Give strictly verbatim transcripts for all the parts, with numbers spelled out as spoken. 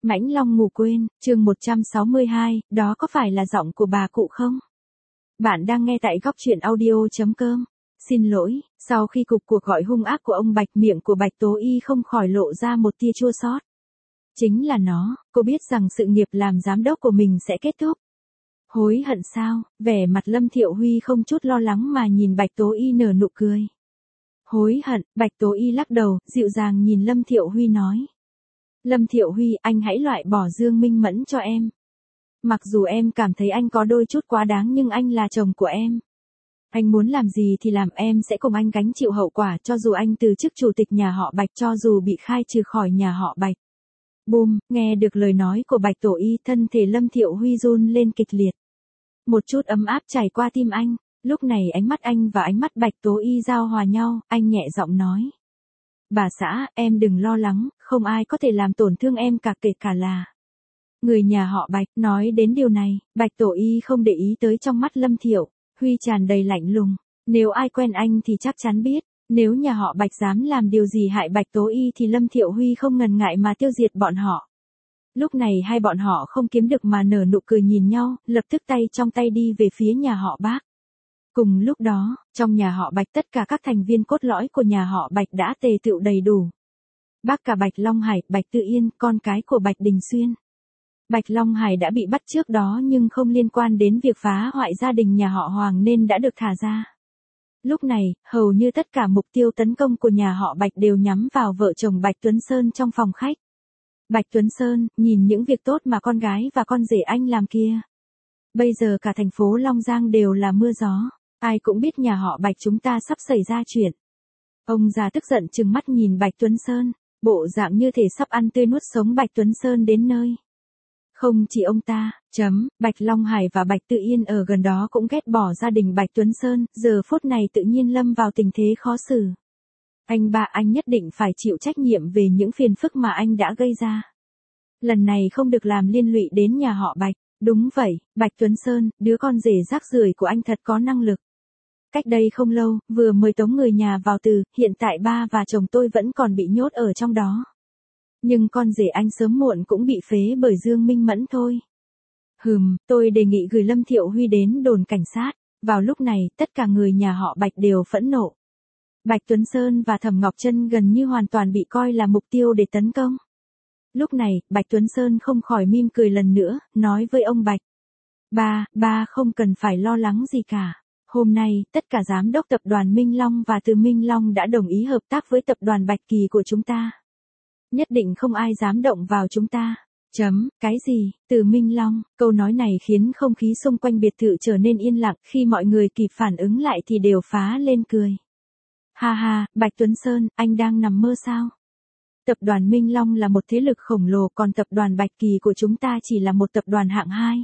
Mãnh Long ngủ quên, chương một trăm sáu mươi hai, đó có phải là giọng của bà cụ không? Bạn đang nghe tại góc truyện audio.com. Xin lỗi, sau khi cục cuộc gọi hung ác của ông Bạch, miệng của Bạch Tố Y không khỏi lộ ra một tia chua xót. Chính là nó, cô biết rằng sự nghiệp làm giám đốc của mình sẽ kết thúc. Hối hận sao? Vẻ mặt Lâm Thiệu Huy không chút lo lắng mà nhìn Bạch Tố Y nở nụ cười. Hối hận, Bạch Tố Y lắc đầu, dịu dàng nhìn Lâm Thiệu Huy nói. Lâm Thiệu Huy, anh hãy loại bỏ Dương Minh Mẫn cho em. Mặc dù em cảm thấy anh có đôi chút quá đáng nhưng anh là chồng của em. Anh muốn làm gì thì làm, em sẽ cùng anh gánh chịu hậu quả, cho dù anh từ chức chủ tịch nhà họ Bạch, cho dù bị khai trừ khỏi nhà họ Bạch. Bùm, nghe được lời nói của Bạch Tố Y, thân thể Lâm Thiệu Huy run lên kịch liệt. Một chút ấm áp chảy qua tim anh, lúc này ánh mắt anh và ánh mắt Bạch Tố Y giao hòa nhau, anh nhẹ giọng nói. Bà xã, em đừng lo lắng, không ai có thể làm tổn thương em cả, kể cả là người nhà họ Bạch. Nói đến điều này, Bạch Tố Y không để ý tới trong mắt Lâm Thiệu Huy tràn đầy lạnh lùng. Nếu ai quen anh thì chắc chắn biết, nếu nhà họ Bạch dám làm điều gì hại Bạch Tố Y thì Lâm Thiệu Huy không ngần ngại mà tiêu diệt bọn họ. Lúc này hai bọn họ không kiếm được mà nở nụ cười nhìn nhau, lập tức tay trong tay đi về phía nhà họ Bác. Cùng lúc đó, trong nhà họ Bạch tất cả các thành viên cốt lõi của nhà họ Bạch đã tề tựu đầy đủ. Bác cả Bạch Long Hải, Bạch Tự Yên, con cái của Bạch Đình Xuyên. Bạch Long Hải đã bị bắt trước đó nhưng không liên quan đến việc phá hoại gia đình nhà họ Hoàng nên đã được thả ra. Lúc này, hầu như tất cả mục tiêu tấn công của nhà họ Bạch đều nhắm vào vợ chồng Bạch Tuấn Sơn trong phòng khách. Bạch Tuấn Sơn, nhìn những việc tốt mà con gái và con rể anh làm kia. Bây giờ cả thành phố Long Giang đều là mưa gió. Ai cũng biết nhà họ Bạch chúng ta sắp xảy ra chuyện. Ông già tức giận trừng mắt nhìn Bạch Tuấn Sơn, bộ dạng như thể sắp ăn tươi nuốt sống Bạch Tuấn Sơn đến nơi. Không chỉ ông ta, chấm, Bạch Long Hải và Bạch Tự Yên ở gần đó cũng ghét bỏ gia đình Bạch Tuấn Sơn, giờ phút này tự nhiên lâm vào tình thế khó xử. Anh ba, anh nhất định phải chịu trách nhiệm về những phiền phức mà anh đã gây ra. Lần này không được làm liên lụy đến nhà họ Bạch. Đúng vậy, Bạch Tuấn Sơn, đứa con rể rác rưởi của anh thật có năng lực. Cách đây không lâu, vừa mời tống người nhà vào từ, hiện tại ba và chồng tôi vẫn còn bị nhốt ở trong đó. Nhưng con rể anh sớm muộn cũng bị phế bởi Dương Minh Mẫn thôi. Hừm, tôi đề nghị gửi Lâm Thiệu Huy đến đồn cảnh sát. Vào lúc này, tất cả người nhà họ Bạch đều phẫn nộ. Bạch Tuấn Sơn và Thẩm Ngọc Trân gần như hoàn toàn bị coi là mục tiêu để tấn công. Lúc này, Bạch Tuấn Sơn không khỏi mỉm cười lần nữa, nói với ông Bạch. Ba, ba không cần phải lo lắng gì cả. Hôm nay, tất cả giám đốc tập đoàn Minh Long và Từ Minh Long đã đồng ý hợp tác với tập đoàn Bạch Kỳ của chúng ta. Nhất định không ai dám động vào chúng ta. Chấm, cái gì, Từ Minh Long, câu nói này khiến không khí xung quanh biệt thự trở nên yên lặng, khi mọi người kịp phản ứng lại thì đều phá lên cười. Ha ha, Bạch Tuấn Sơn, anh đang nằm mơ sao? Tập đoàn Minh Long là một thế lực khổng lồ, còn tập đoàn Bạch Kỳ của chúng ta chỉ là một tập đoàn hạng hai.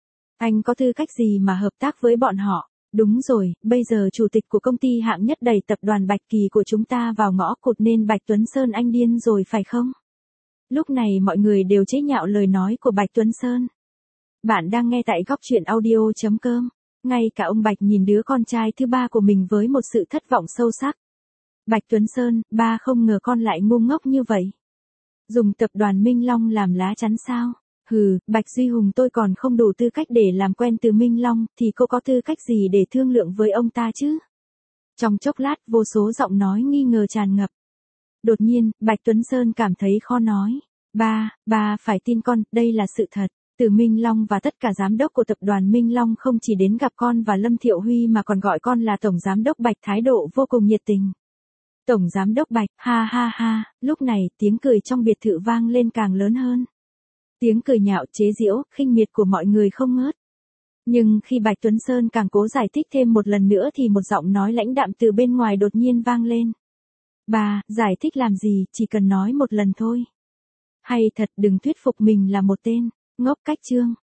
Anh có tư cách gì mà hợp tác với bọn họ? Đúng rồi, bây giờ chủ tịch của công ty hạng nhất đẩy tập đoàn Bạch Kỳ của chúng ta vào ngõ cụt nên Bạch Tuấn Sơn anh điên rồi phải không? Lúc này mọi người đều chế nhạo lời nói của Bạch Tuấn Sơn. Bạn đang nghe tại góc truyện audio.com. Ngay cả ông Bạch nhìn đứa con trai thứ ba của mình với một sự thất vọng sâu sắc. Bạch Tuấn Sơn, ba không ngờ con lại ngu ngốc như vậy. Dùng tập đoàn Minh Long làm lá chắn sao? Hừ, Bạch Duy Hùng, tôi còn không đủ tư cách để làm quen Từ Minh Long, thì cô có tư cách gì để thương lượng với ông ta chứ? Trong chốc lát, vô số giọng nói nghi ngờ tràn ngập. Đột nhiên, Bạch Tuấn Sơn cảm thấy khó nói. Ba, ba phải tin con, đây là sự thật. Từ Minh Long và tất cả giám đốc của tập đoàn Minh Long không chỉ đến gặp con và Lâm Thiệu Huy mà còn gọi con là Tổng Giám đốc Bạch, thái độ vô cùng nhiệt tình. Tổng Giám đốc Bạch, ha ha ha, lúc này tiếng cười trong biệt thự vang lên càng lớn hơn. Tiếng cười nhạo, chế giễu, khinh miệt của mọi người không ngớt. Nhưng khi Bạch Tuấn Sơn càng cố giải thích thêm một lần nữa thì một giọng nói lãnh đạm từ bên ngoài đột nhiên vang lên. Bà, giải thích làm gì, chỉ cần nói một lần thôi. Hay thật, đừng thuyết phục mình là một tên ngốc. Cách chương